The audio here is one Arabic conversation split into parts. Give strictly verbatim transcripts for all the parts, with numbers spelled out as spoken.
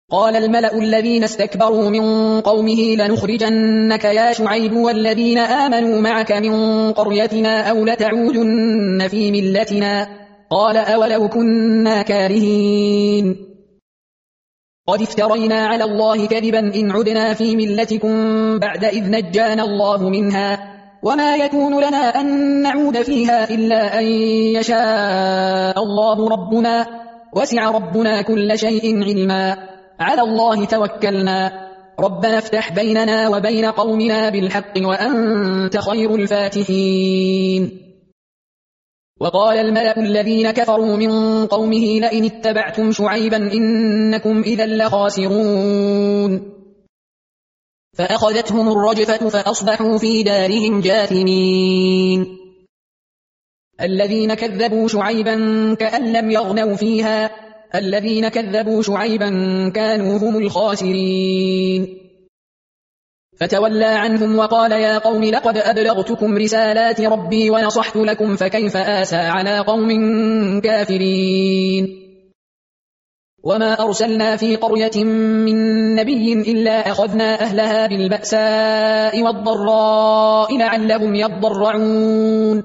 قال الملأ الذين استكبروا من قومه لنخرجنك يا شعيب والذين آمنوا معك من قريتنا أو لتعودن في ملتنا قال أولو كنا كارهين قد افترينا على الله كذبا إن عدنا في ملتكم بعد إذ نجانا الله منها وما يكون لنا أن نعود فيها إلا أن يشاء الله ربنا وسع ربنا كل شيء علما على الله توكلنا ربنا افتح بيننا وبين قومنا بالحق وأنت خير الفاتحين وقال الملأ الذين كفروا من قومه لئن اتبعتم شعيبا إنكم إذا لخاسرون فأخذتهم الرجفة فأصبحوا في دارهم جاثمين الذين كذبوا شعيبا كأن لم يغنوا فيها الذين كذبوا شعيبا كانوا هم الخاسرين فتولى عنهم وقال يا قوم لقد أبلغتكم رسالات ربي ونصحت لكم فكيف آسى على قوم كافرين وما أرسلنا في قرية من نبي إلا أخذنا أهلها بالبأساء والضراء لعلهم يضرعون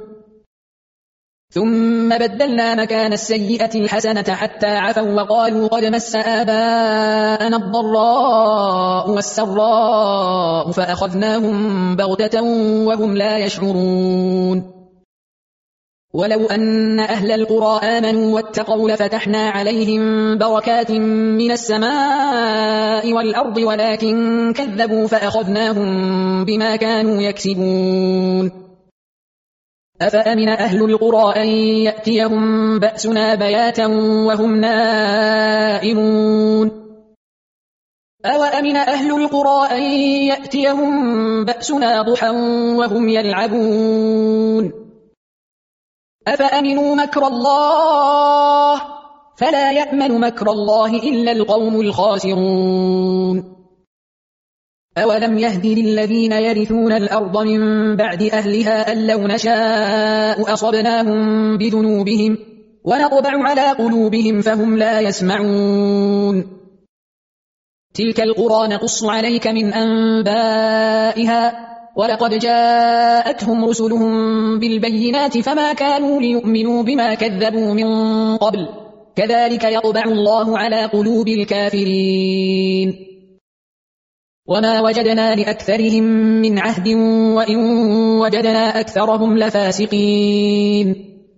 ثم بدلنا مكان السيئة الحسنة حتى عفوا وقالوا قد مس آباءنا الضراء والسراء فأخذناهم بغتة وهم لا يشعرون ولو أن أهل القرى آمنوا واتقوا لفتحنا عليهم بركات من السماء والأرض ولكن كذبوا فأخذناهم بما كانوا يكسبون أفأمن أهل القرى أن يأتيهم بأسنا بياتا وهم نائمون أوأمن أهل القرى أن يأتيهم بأسنا ضحى وهم يلعبون أفأمنوا مكر الله فلا يأمن مكر الله إلا القوم الخاسرون أولم يهد للذين يرثون الأرض من بعد أهلها أن لو نشاء أصبناهم بذنوبهم ونطبع على قلوبهم فهم لا يسمعون تلك القرى نقص عليك من أنبائها ولقد جاءتهم رسلهم بالبينات فما كانوا ليؤمنوا بما كذبوا من قبل كذلك يطبع الله على قلوب الكافرين وما وجدنا لأكثرهم من عهد وإن وجدنا أكثرهم لفاسقين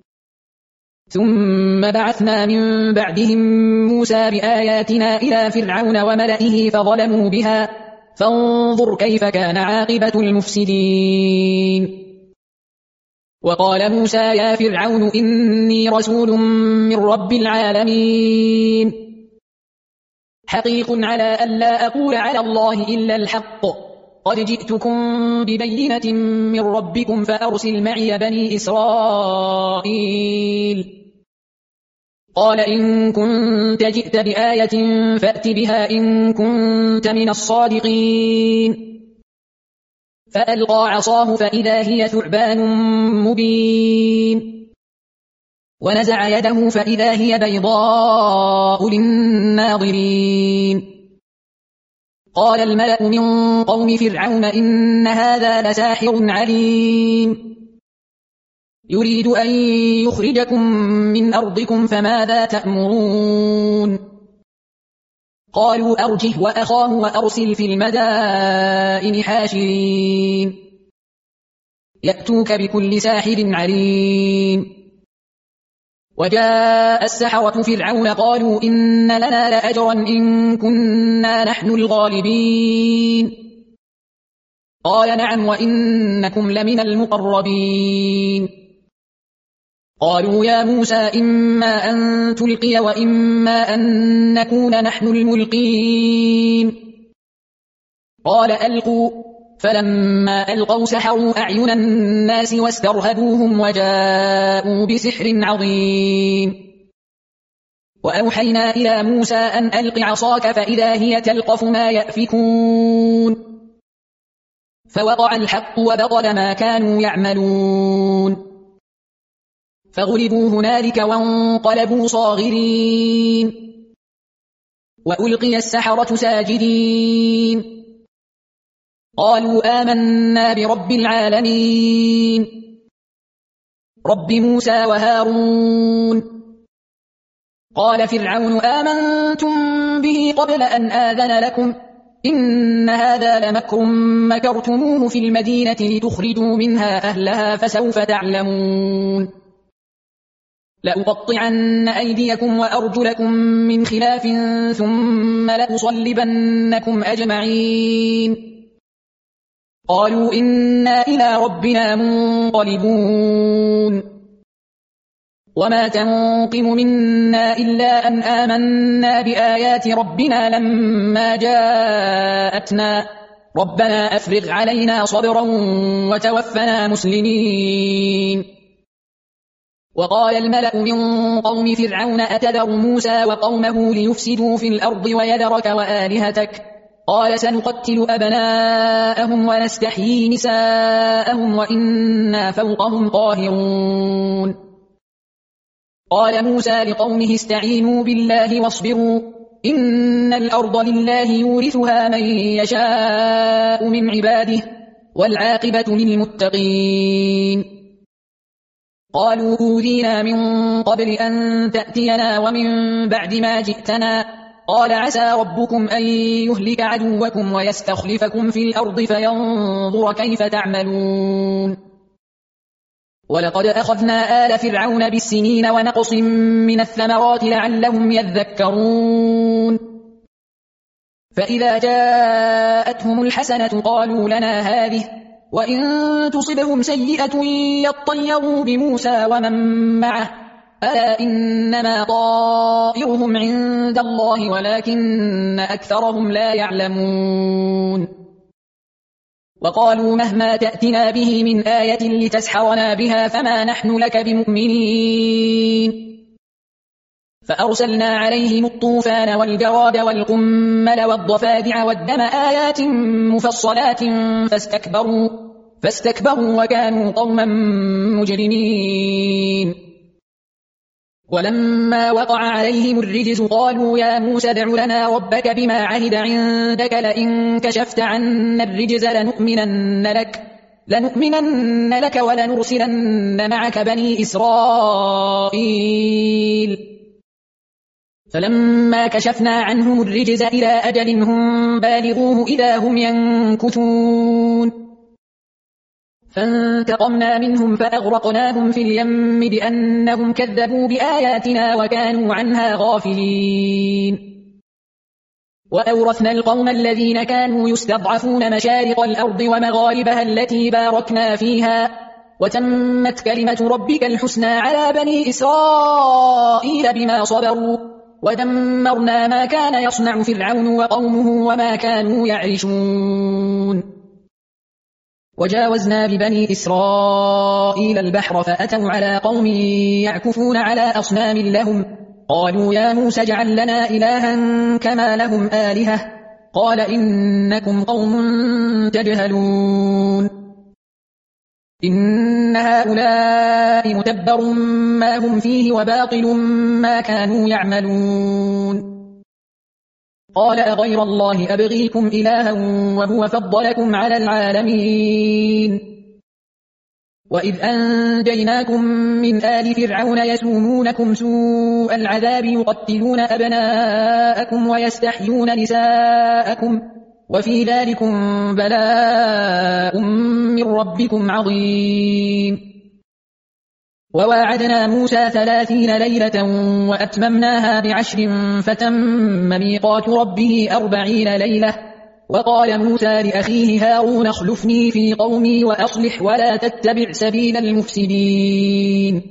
ثم بعثنا من بعدهم موسى بآياتنا إلى فرعون وملئه فظلموا بها فانظر كيف كان عاقبة المفسدين وقال موسى يا فرعون إني رسول من رب العالمين حقيق على ألا أقول على الله إلا الحق قد جئتكم ببينة من ربكم فأرسل معي بني إسرائيل قال إن كنت جئت بآية فأت بها إن كنت من الصادقين فألقى عصاه فإذا هي ثعبان مبين ونزع يده فإذا هي بيضاء للناظرين قال الملأ من قوم فرعون إن هذا لساحر عليم يريد أن يخرجكم من أرضكم فماذا تأمرون قالوا أرجه وأخاه وأرسل في المدائن حاشرين يأتوك بكل ساحر عليم وجاء السحرة فرعون قالوا إن لنا لأجرا إن كنا نحن الغالبين قال نعم وإنكم لمن المقربين قالوا يا موسى إما أن تلقي وإما أن نكون نحن الملقين قال ألقوا فلما ألقوا سحروا أعين الناس واسترهبوهم وجاءوا بسحر عظيم وأوحينا إلى موسى أن ألق عصاك فإذا هي تلقف ما يأفكون فوقع الحق وبطل ما كانوا يعملون فغلبوا هنالك وانقلبوا صاغرين وألقي السحرة ساجدين قالوا آمنا برب العالمين رب موسى وهارون. قال فرعون آمنتم به قبل أن آذن لكم إن هذا لمكر مكرتموه في المدينة لتخرجوا منها أهلها فسوف تعلمون لأقطعن أيديكم وأرجلكم من خلاف ثم لأصلبنكم أجمعين قالوا إنا إلى ربنا منقلبون وما تنقم منا إلا أن آمنا بآيات ربنا لما جاءتنا ربنا أفرغ علينا صبرا وتوفنا مسلمين. وقال الملأ من قوم فرعون أتذر موسى وقومه ليفسدوا في الأرض ويذرك وآلهتك قال سنقتل أبناءهم ونستحيي نساءهم وإنا فوقهم قاهرون. قال موسى لقومه استعينوا بالله واصبروا إن الأرض لله يورثها من يشاء من عباده والعاقبة للمتقين. قالوا أوذينا من قبل أن تأتينا ومن بعد ما جئتنا قال عسى ربكم أن يهلك عدوكم ويستخلفكم في الأرض فينظر كيف تعملون. ولقد أخذنا آل فرعون بالسنين ونقص من الثمرات لعلهم يذكرون فإذا جاءتهم الحسنة قالوا لنا هذه وإن تصبهم سيئة يطيروا بموسى ومن معه ألا إنما طائرهم عند الله ولكن أكثرهم لا يعلمون. وقالوا مهما تأتنا به من آية لتسحرنا بها فما نحن لك بمؤمنين. فأرسلنا عليهم الطوفان والجراد والقمل والضفادع والدم آيات مفصلات فاستكبروا, فاستكبروا وكانوا قوما مجرمين. ولما وقع عليهم الرجز قالوا يا موسى ادع لنا ربك بما عهد عندك لئن كشفت عنا الرجز لنؤمنن لك, لنؤمنن لك ولنرسلن معك بني إسرائيل. فلما كشفنا عنهم الرجز إلى أجل هم بالغوه إذا هم ينكثون فانتقمنا منهم فأغرقناهم في اليم بأنهم كذبوا بآياتنا وكانوا عنها غافلين. وأورثنا القوم الذين كانوا يستضعفون مشارق الأرض ومغاربها التي باركنا فيها وتمت كلمة ربك الحسنى على بني إسرائيل بما صبروا ودمرنا ما كان يصنع فرعون وقومه وما كانوا يعرشون. وجاوزنا ببني إسرائيل البحر فأتوا على قوم يعكفون على أصنام لهم قالوا يا موسى اجعل لنا إلها كما لهم آلهة قال إنكم قوم تجهلون إن هؤلاء متبر ما هم فيه وباطل ما كانوا يعملون. قال أغير الله أبغيكم إلها وهو فضلكم على العالمين. وإذ أنجيناكم من آل فرعون يسومونكم سوء العذاب يقتلون أبناءكم ويستحيون نساءكم وفي ذلكم بلاء من ربكم عظيم. وواعدنا موسى ثلاثين ليلة وأتممناها بعشر فتم ميقات ربه أربعين ليلة. وقال موسى لأخيه هارون اخلفني في قومي وأصلح ولا تتبع سبيل المفسدين.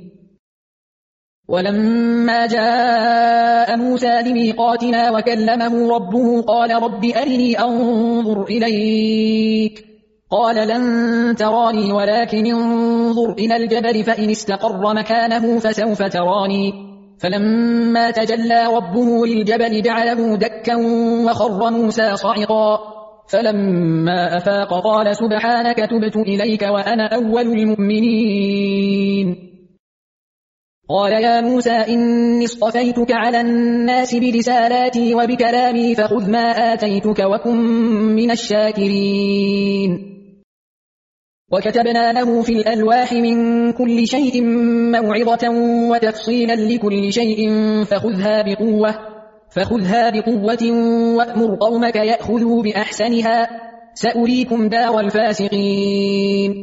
ولما جاء موسى لميقاتنا وكلمه ربه قال رب أرني أنظر إليك قال لن تراني ولكن انظر إلى الجبل فإن استقر مكانه فسوف تراني. فلما تجلى ربه للجبل جعله دكا وخر موسى صعقا فلما أفاق قال سبحانك تبت إليك وأنا أول المؤمنين. قال يا موسى إني اصطفيتك على الناس برسالاتي وبكلامي فخذ ما آتيتك وكن من الشاكرين. وكتبنا له في الألواح من كل شيء موعظة وتفصيلا لكل شيء فخذها بقوة فخذها بقوة وأمر قومك يأخذوا بأحسنها سأريكم دار الفاسقين.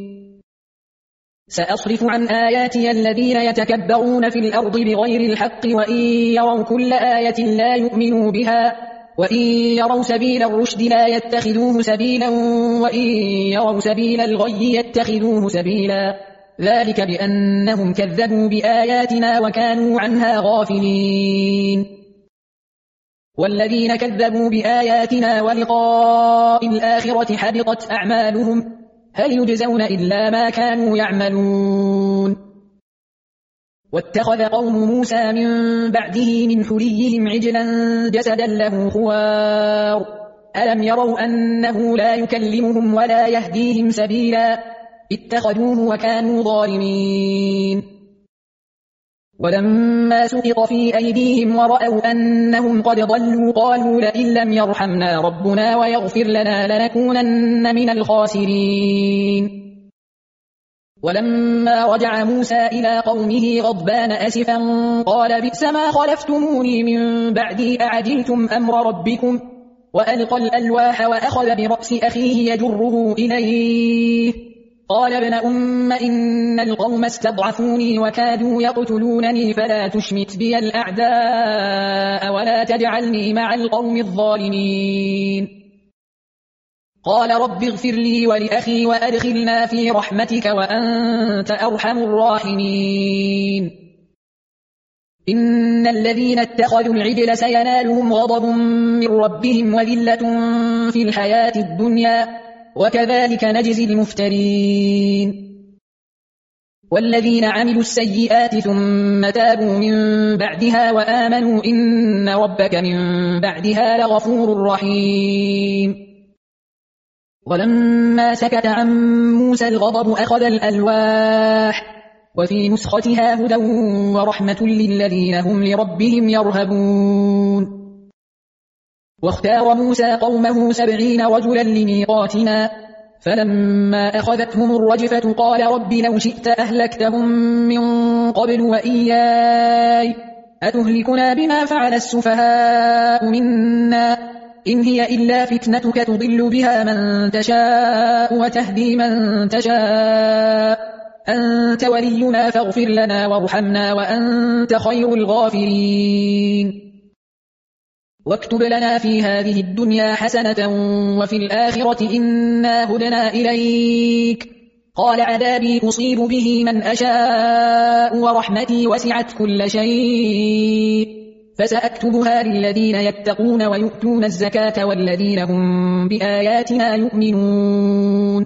سأصرف عن آياتي الذين يتكبرون في الأرض بغير الحق وإن يروا كل آية لا يؤمنوا بها وإن يروا سبيل الرشد لا يتخذوه سبيلا وإن يروا سبيل الغي يتخذوه سبيلا ذلك بأنهم كذبوا بآياتنا وكانوا عنها غافلين. والذين كذبوا بآياتنا ولقاء الآخرة حبطت أعمالهم هل يجزون إلا ما كانوا يعملون. واتخذ قوم موسى من بعده من حليهم عجلا جسدا له خوار ألم يروا أنه لا يكلمهم ولا يهديهم سبيلا اتخذوه وكانوا ظالمين. ولما سقط في أيديهم ورأوا أنهم قد ضلوا قالوا لئن لم يرحمنا ربنا ويغفر لنا لنكونن من الخاسرين. ولما رجع موسى إلى قومه غضبان أسفا قال بئس ما خلفتموني من بعدي أعجلتم أمر ربكم وألقى الألواح وأخذ برأس أخيه يجره إليه قال ابن أم إن القوم استضعفوني وكادوا يقتلونني فلا تشمت بي الأعداء ولا تجعلني مع القوم الظالمين. قال رب اغفر لي ولأخي وأدخلنا في رحمتك وأنت أرحم الراحمين. إن الذين اتخذوا العجل سينالهم غضب من ربهم وذلة في الحياة الدنيا وكذلك نجزي المفترين. والذين عملوا السيئات ثم تابوا من بعدها وآمنوا إن ربك من بعدها لغفور رحيم. ولما سكت عن موسى الغضب أخذ الألواح وفي نسختها هدى ورحمة للذين هم لربهم يرهبون. واختار موسى قومه سبعين رجلا لميقاتنا فلما أخذتهم الرجفة قال رب لو شئت أهلكتهم من قبل وإياي أتهلكنا بما فعل السفهاء منا إن هي إلا فتنتك تضل بها من تشاء وتهدي من تشاء أنت ولينا فاغفر لنا وارحمنا وأنت خير الغافرين. واكتب لنا في هذه الدنيا حسنة وفي الآخرة إنا هدنا إليك قال عذابي أصيب به من أشاء ورحمتي وسعت كل شيء فسأكتبها للذين يتقون ويؤتون الزكاة والذين هم بآياتنا يؤمنون.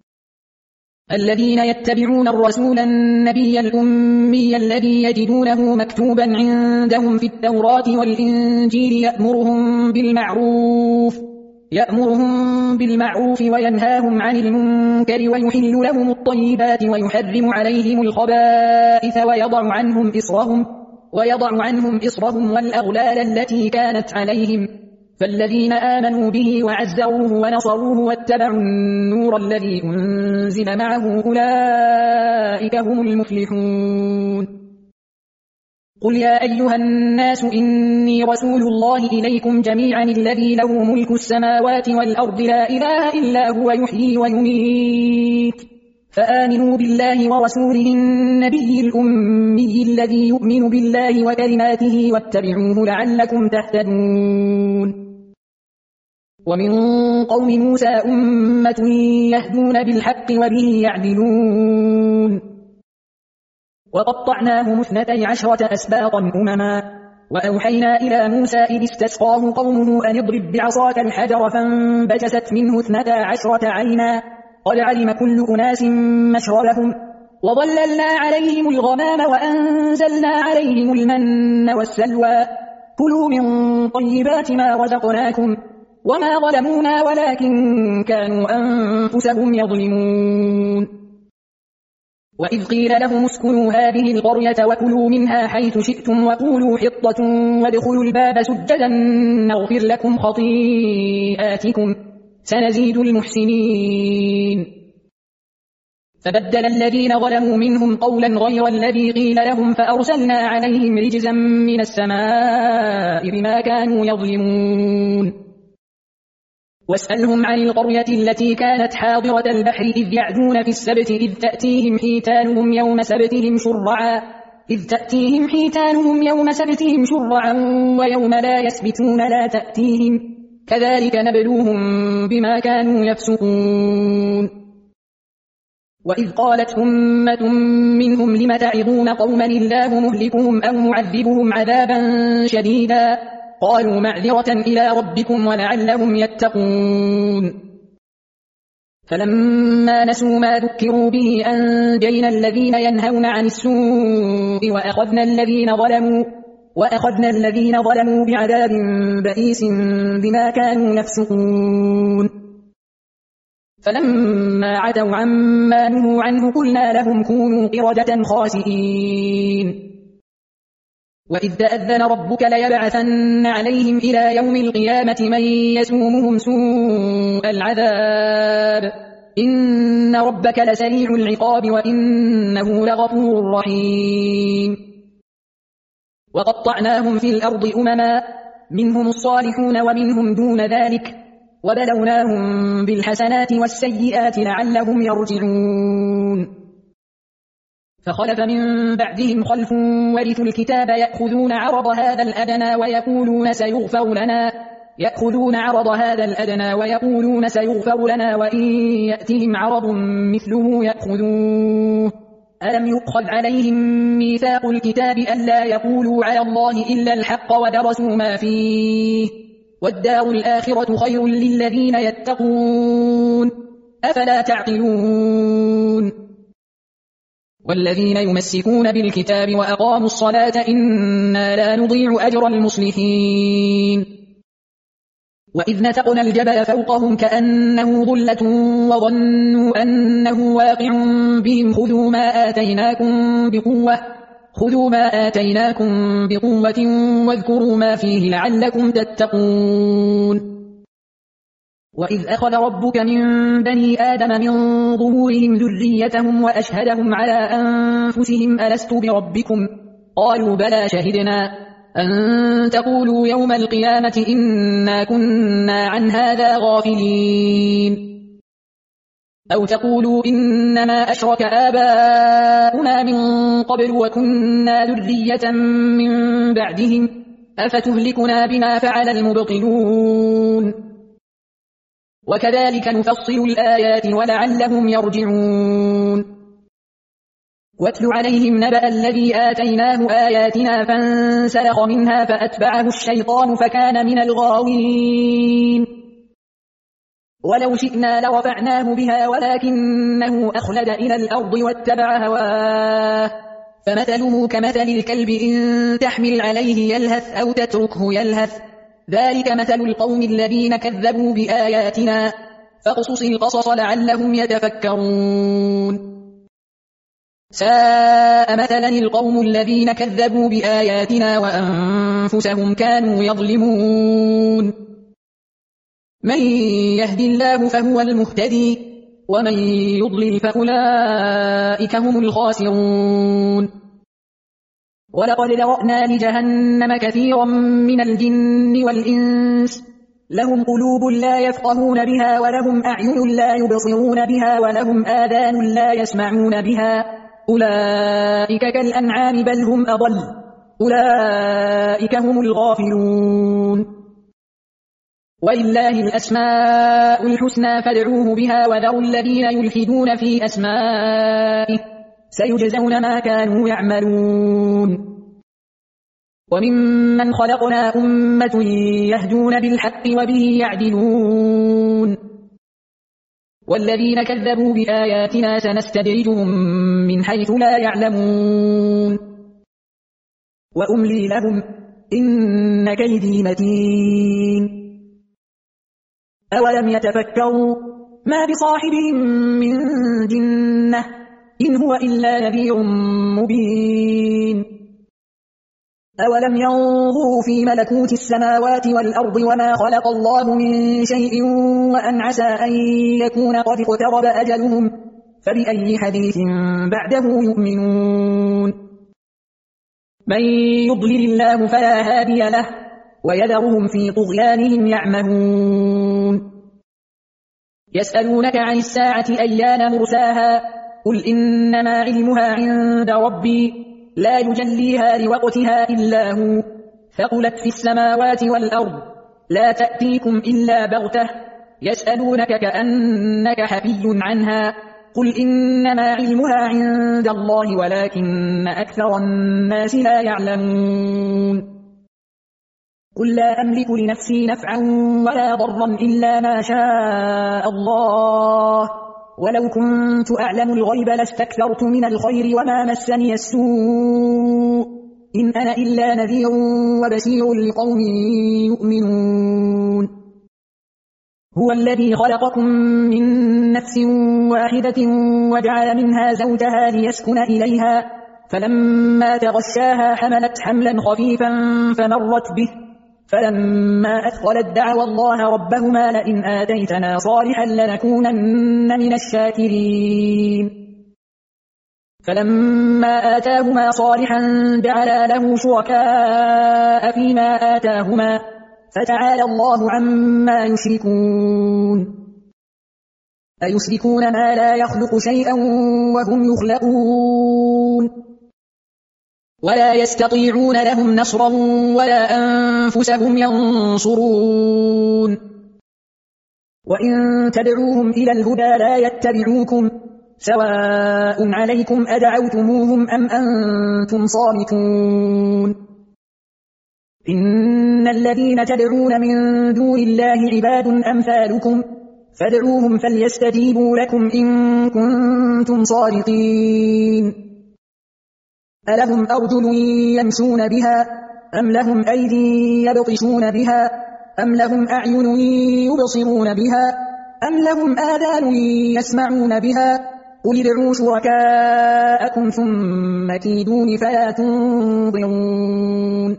الذين يتبعون الرسول النبي الأمي الذي يجدونه مكتوبا عندهم في التوراة والإنجيل يأمرهم بالمعروف يأمرهم بالمعروف وينهاهم عن المنكر ويحل لهم الطيبات ويحرم عليهم الخبائث ويضع عنهم إصرهم ويضع عنهم إصرهم والأغلال التي كانت عليهم فالذين آمنوا به وعزروه ونصروه واتبعوا النور الذي أنزل معه أولئك هم المفلحون. قل يا أيها الناس إني رسول الله إليكم جميعا الذي له ملك السماوات والأرض لا إله إلا هو يحيي ويميت فآمنوا بالله ورسوله النبي الأمي الذي يؤمن بالله وكلماته واتبعوه لعلكم تهتدون. ومن قوم موسى أمة يهدون بالحق وبه يعدلون. وقطعناهم اثنتي عشرة أسباطا أمما وأوحينا إلى موسى إذ استسقاه قومه أن اضرب بعصاك الحجر فانبجست منه اثنتا عشرة عينا قد علم كل أناس مشربهم وظللنا عليهم الغمام وأنزلنا عليهم المن والسلوى كلوا من طيبات ما رزقناكم وما ظلمونا ولكن كانوا أنفسهم يظلمون. وإذ قيل لهم اسكنوا هذه القرية وكلوا منها حيث شئتم وقولوا حطة وادخلوا الباب سجدا نغفر لكم خطيئاتكم سنزيد المحسنين. فبدل الذين ظلموا منهم قولا غير الذي قيل لهم فأرسلنا عليهم رجزا من السماء بما كانوا يظلمون. واسألهم عن القرية التي كانت حاضرة البحر إذ يعدون في السبت إذ تأتيهم حيتانهم يوم سبتهم شرعا إذ تأتيهم حيتانهم يوم سبتهم شرعا ويوم لا يسبتون لا تأتيهم كذلك نبلوهم بما كانوا يفسقون. وإذ قالت أمة منهم لم تعظون قوما الله مهلكهم أو معذبهم عذابا شديدا قالوا معذرة إلى ربكم ولعلهم يتقون. فلما نسوا ما ذكروا به أنجينا الذين ينهون عن السوء وأخذنا الذين ظلموا وأخذنا الذين ظلموا بعذاب بئيس بما كانوا يفسقون. فلما عتوا عما نهوا عنه قلنا لهم كونوا قردة خاسئين. وإذ تأذن ربك ليبعثن عليهم إلى يوم القيامة من يسومهم سوء العذاب إن ربك لسريع العقاب وإنه لغفور رحيم. وقطعناهم في الأرض أمما منهم الصالحون ومنهم دون ذلك وبلوناهم بالحسنات والسيئات لعلهم يرجعون. فخلف من بعدهم خلف ورثوا الكتاب يأخذون عرض هذا الأدنى ويقولون سيغفر لنا يأخذون عرض هذا الأدنى ويقولون سيغفر لنا وإن يأتهم عرض مثله يأخذوه. ألم يؤخذ عليهم ميثاق الكتاب ألا يقولوا على الله إلا الحق ودرسوا ما فيه والدار الآخرة خير للذين يتقون أفلا تعقلون. والذين يمسكون بالكتاب وأقاموا الصلاة إنا لا نضيع أجر المصلحين. وإذ نتقنا الجبل فوقهم كأنه ظلة وظنوا أنه واقع بهم خذوا ما آتيناكم بقوة خذوا ما آتيناكم بقوة واذكروا ما فيه لعلكم تتقون. وإذ أخذ ربك من بني آدم من ظهورهم ذريتهم وأشهدهم على أنفسهم ألست بربكم قالوا بلى شهدنا أن تقولوا يوم القيامة إنا كنا عن هذا غافلين أو تقولوا إنما أشرك آباؤنا من قبل وكنا ذرية من بعدهم أفتهلكنا بما فعل المبطلون. وكذلك نفصل الآيات ولعلهم يرجعون. واتل عليهم نبأ الذي آتيناه آياتنا فانسلخ منها فأتبعه الشيطان فكان من الغاوين. ولو شئنا لرفعناه بها ولكنه أخلد إلى الأرض واتبع هواه فمثله كمثل الكلب إن تحمل عليه يلهث أو تتركه يلهث ذلك مثل القوم الذين كذبوا بآياتنا فاقصص القصص لعلهم يتفكرون. ساء مثلا القوم الذين كذبوا بآياتنا وأنفسهم كانوا يظلمون. من يهدي الله فهو المهتدي ومن يضلل فأولئك هم الخاسرون. ولقد ذرأنا لجهنم كثيرا من الجن والإنس لهم قلوب لا يفقهون بها ولهم أعين لا يبصرون بها ولهم آذان لا يسمعون بها أولئك كالأنعام بل هم أضل أولئك هم الغافلون. ولله الأسماء الحسنى فادعوه بها وذروا الذين يلحدون في أسمائه سيجزون ما كانوا يعملون. وممن خلقنا أمة يهدون بالحق وبه يعدلون. والذين كذبوا بآياتنا سنستدرجهم من حيث لا يعلمون وأملي لهم إن كيدي متين. أولم يتفكروا ما بصاحبهم من جنة إن هو إلا نذير مبين أولم ينظروا في ملكوت السماوات والأرض وما خلق الله من شيء وأن عسى أن يكون قد اقترب أجلهم فبأي حديث بعده يؤمنون من يضلل الله فلا هادي له ويذرهم في طغيانهم يعمهون يسألونك عن الساعة أيان مرساها قل إنما علمها عند ربي لا يجليها لوقتها إلا هو ثقلت في السماوات والأرض لا تأتيكم إلا بغتة يسألونك كأنك حفي عنها قل إنما علمها عند الله ولكن أكثر الناس لا يعلمون قل لا أملك لنفسي نفعا ولا ضرا إلا ما شاء الله ولو كنت أعلم الغيب لاستكثرت من الخير وما مسني السوء إن أنا إلا نذير وبشير لقوم يؤمنون هو الذي خلقكم من نفس واحدة وجعل منها زوجها ليسكن إليها فلما تغشاها حملت حملا خفيفا فمرت به فلما أثقلت دعوا الله ربهما لئن آتيتنا صالحا لنكونن من الشاكرين فلما آتاهما صالحا جعلا له شركاء فيما آتاهما فتعالى الله عما يشركون أيشركون ما لا يخلق شيئا وهم يخلقون ولا يستطيعون لهم نصرا ولا أنفسهم ينصرون وإن تدعوهم إلى الهدى لا يتبعوكم سواء عليكم أدعوتموهم أم أنتم صامتون إن الذين تدعون من دون الله عباد أمثالكم فادعوهم فليستجيبوا لكم إن كنتم صادقين ألهم أرجل يمشون بها أم لهم أيدي يبطشون بها أم لهم أعين يبصرون بها أم لهم آذان يسمعون بها قل ادعوا شركاءكم ثم كيدون فلا تنظرون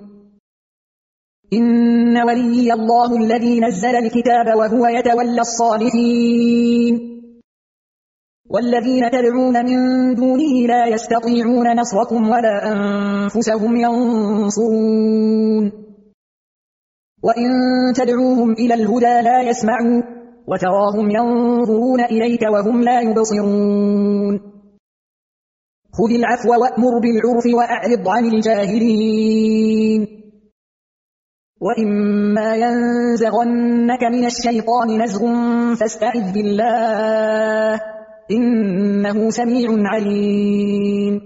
إن ولي الله الذي نزل الكتاب وهو يتولى الصالحين والذين تدعون من دونه لا يستطيعون نصركم ولا أنفسهم ينصرون وإن تدعوهم إلى الهدى لا يسمعوا وتراهم ينظرون إليك وهم لا يبصرون خذ العفو وأمر بالعرف وأعرض عن الجاهلين وإما ينزغنك من الشيطان نزغ فاستعذ بالله إنه سميع عليم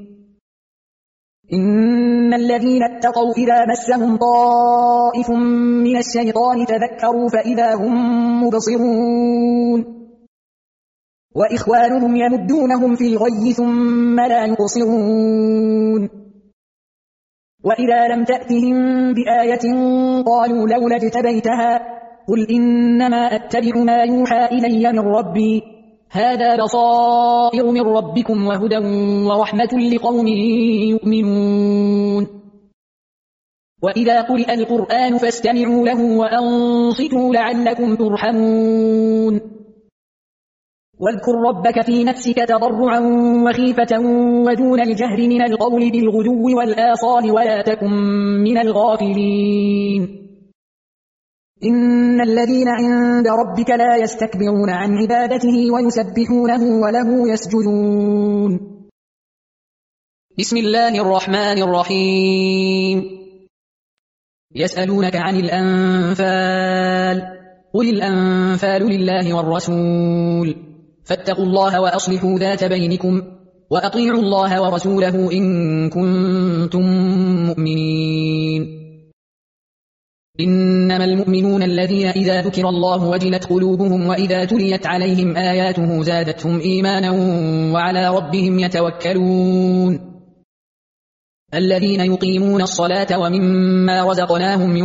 إن الذين اتقوا إذا مسهم طائف من الشيطان تذكروا فإذا هم مبصرون وإخوانهم يمدونهم في الغي ثم لا يقصرون وإذا لم تأتهم بآية قالوا لولا اجتبيتها قل إنما أتبع ما يوحى إلي من ربي هذا بصائر من ربكم وهدى ورحمة لقوم يؤمنون وإذا قرئ القرآن فاستمعوا له وأنصتوا لعلكم ترحمون واذكر ربك في نفسك تضرعا وخيفة ودون الجهر من القول بالغدو والآصال ولا تكن من الغافلين إن الذين عند ربك لا يستكبرون عن عبادته ويسبحونه وله يسجدون بسم الله الرحمن الرحيم يسألونك عن الأنفال قل الأنفال لله والرسول فاتقوا الله وأصلحوا ذات بينكم وأطيعوا الله ورسوله إن كنتم مؤمنين إنما المؤمنون الذين إذا ذكر الله وجلت قلوبهم وإذا تليت عليهم آياته زادتهم إيمانا وعلى ربهم يتوكلون الذين يقيمون الصلاة ومما رزقناهم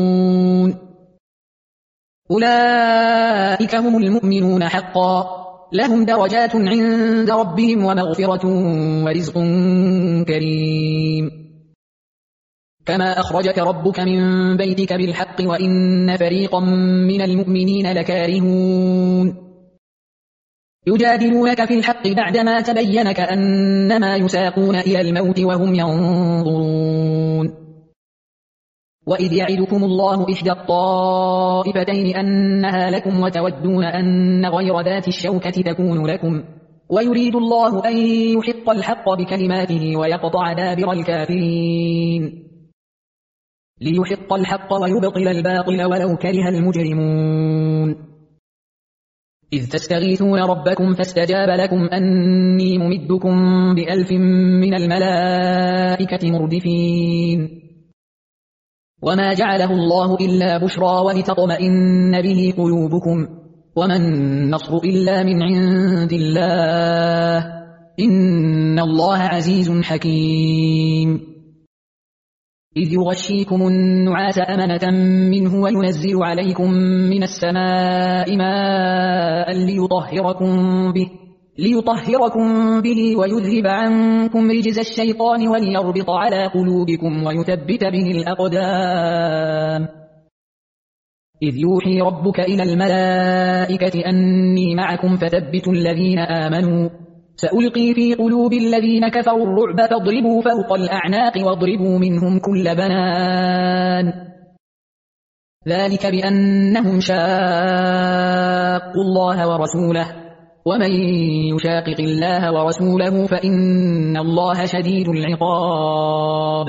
ينفقون أولئك هم المؤمنون حقا لهم درجات عند ربهم ومغفرة ورزق كريم كما أخرجك ربك من بيتك بالحق وإن فريقا من المؤمنين لكارهون يجادلونك في الحق بعدما تبين كأنما يساقون إلى الموت وهم ينظرون وإذ يعدكم الله إحدى الطائفتين أنها لكم وتودون أن غير ذات الشوكة تكون لكم ويريد الله أن يحق الحق بكلماته ويقطع دابر الكافرين ليحق الحق ويبطل الباطل ولو كره المجرمون إذ تستغيثون ربكم فاستجاب لكم أني ممدكم بألف من الملائكة مردفين وما جعله الله إلا بشرى ولتطمئن به قلوبكم وما النصر إلا من عند الله إن الله عزيز حكيم إذ يغشيكم النعاس أمنة منه وينزل عليكم من السماء ماء ليطهركم به ليطهركم به ويذهب عنكم رجز الشيطان وليربط على قلوبكم ويثبت به الأقدام إذ يوحي ربك إلى الملائكة أني معكم فثبتوا الذين آمنوا سألقي في قلوب الذين كفروا الرعب فاضربوا فوق الأعناق واضربوا منهم كل بنان ذلك بأنهم شاقوا الله ورسوله ومن يشاقق الله ورسوله فإن الله شديد العقاب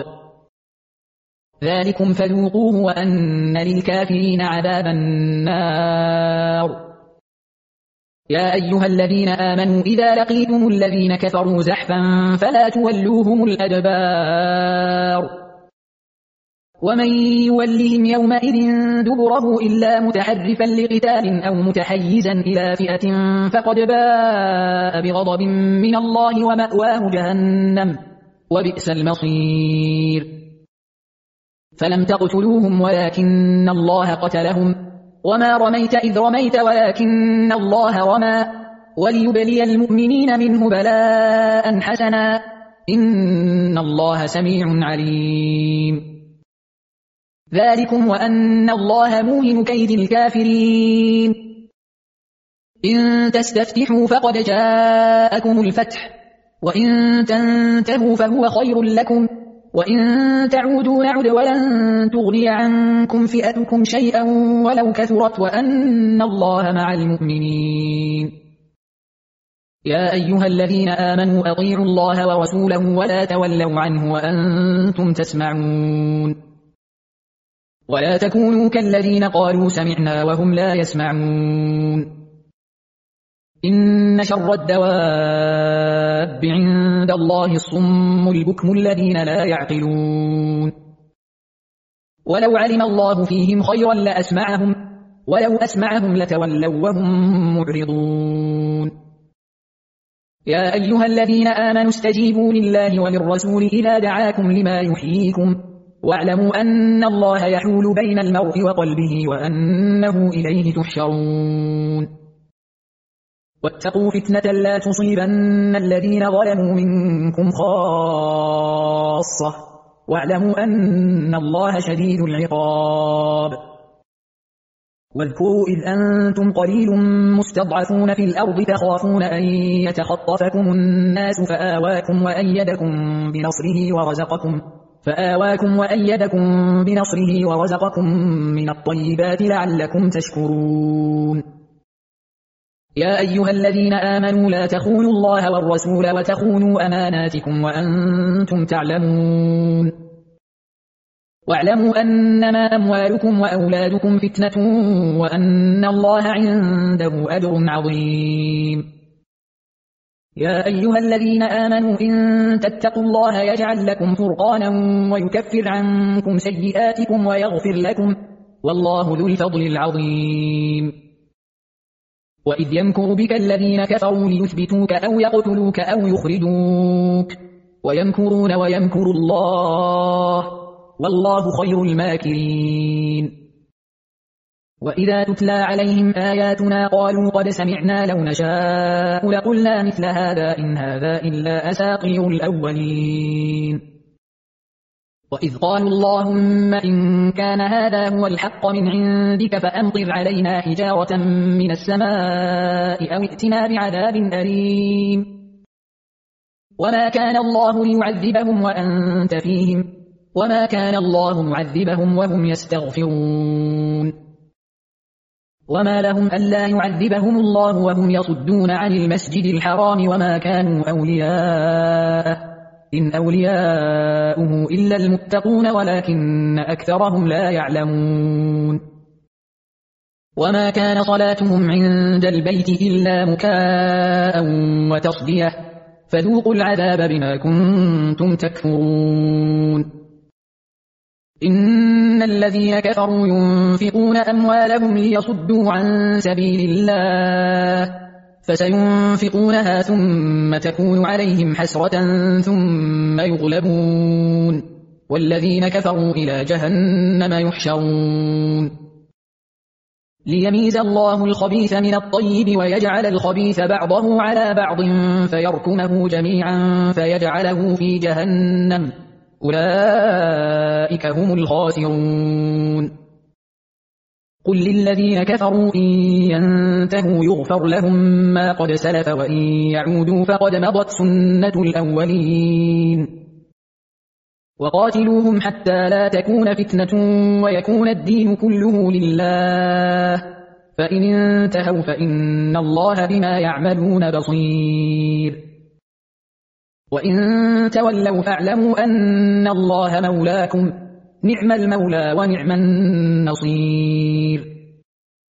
ذلكم فذوقوه وأن للكافرين عذاب النار يا أيها الذين آمنوا إذا لقيتم الذين كفروا زحفا فلا تولوهم الأدبار ومن يولهم يومئذ دبره إلا متحرفا لقتال أو متحيزا إلى فئة فقد باء بغضب من الله ومأواه جهنم وبئس المصير فلم تقتلوهم ولكن الله قتلهم وما رميت إذ رميت ولكن الله رمى وليبلي المؤمنين منه بلاء حسنا إن الله سميع عليم ذلكم وأن الله موهن كيد الكافرين إن تستفتحوا فقد جاءكم الفتح وإن تنتهوا فهو خير لكم وإن تعودوا نعد ولن تغني عنكم فئتكم شيئا ولو كثرت وأن الله مع المؤمنين يا أيها الذين آمنوا أطيعوا الله ورسوله ولا تولوا عنه وأنتم تسمعون ولا تكونوا كالذين قالوا سمعنا وهم لا يسمعون إن شر الدواب عند الله الصم البكم الذين لا يعقلون ولو علم الله فيهم خيرا لأسمعهم ولو أسمعهم لتولوا وهم معرضون يا أيها الذين آمنوا استجيبوا لله وللرسول إذا دعاكم لما يحييكم واعلموا أن الله يحول بين المرء وقلبه وأنه إليه تحشرون واتقوا فتنة لا تصيبن الذين ظلموا منكم خاصة واعلموا أن الله شديد العقاب واذكروا إذ أنتم قليل مستضعفون في الأرض تخافون أن يتخطفكم الناس فآواكم وأيدكم بنصره ورزقكم فآواكم وأيدكم بنصره ورزقكم من الطيبات لعلكم تشكرون يا أيها الذين آمنوا لا تخونوا الله والرسول وتخونوا أماناتكم وأنتم تعلمون واعلموا أنما أموالكم وأولادكم فتنة وأن الله عنده أجر عظيم يا أيها الذين آمنوا إن تتقوا الله يجعل لكم فرقانا ويكفر عنكم سيئاتكم ويغفر لكم والله ذو الفضل العظيم وإذ يمكر بك الذين كفروا ليثبتوك أو يقتلوك أو يخرجوك ويمكرون ويمكر الله والله خير الماكرين وإذا تتلى عليهم آياتنا قالوا قد سمعنا لو نشاء لقلنا مثل هذا إن هذا إلا أساطير الأولين. وإذ قالوا اللهم إن كان هذا هو الحق من عندك فأمطر علينا حجارة من السماء أو ائتنا بعذاب أليم. وما كان الله ليعذبهم وأنت فيهم وما كان الله معذبهم وهم يستغفرون. وما لهم ألا يعذبهم الله وهم يصدون عن المسجد الحرام وما كانوا أولياءه إن أولياؤه إلا المتقون ولكن أكثرهم لا يعلمون. وما كان صلاتهم عند البيت إلا مكاء وتصدية فذوقوا العذاب بما كنتم تكفرون. إن الذين كفروا ينفقون أموالهم ليصدوا عن سبيل الله فسينفقونها ثم تكون عليهم حسرة ثم يغلبون والذين كفروا إلى جهنم يحشرون. ليميز الله الخبيث من الطيب ويجعل الخبيث بعضه على بعض فيركمه جميعا فيجعله في جهنم أولئك هم الخاسرون. قل للذين كفروا إن ينتهوا يغفر لهم ما قد سلف وإن يعودوا فقد مضت سنة الأولين. وقاتلوهم حتى لا تكون فتنة ويكون الدين كله لله فإن انتهوا فإن الله بما يعملون بصير. وإن تولوا فاعلموا أن الله مولاكم نعم المولى ونعم النصير.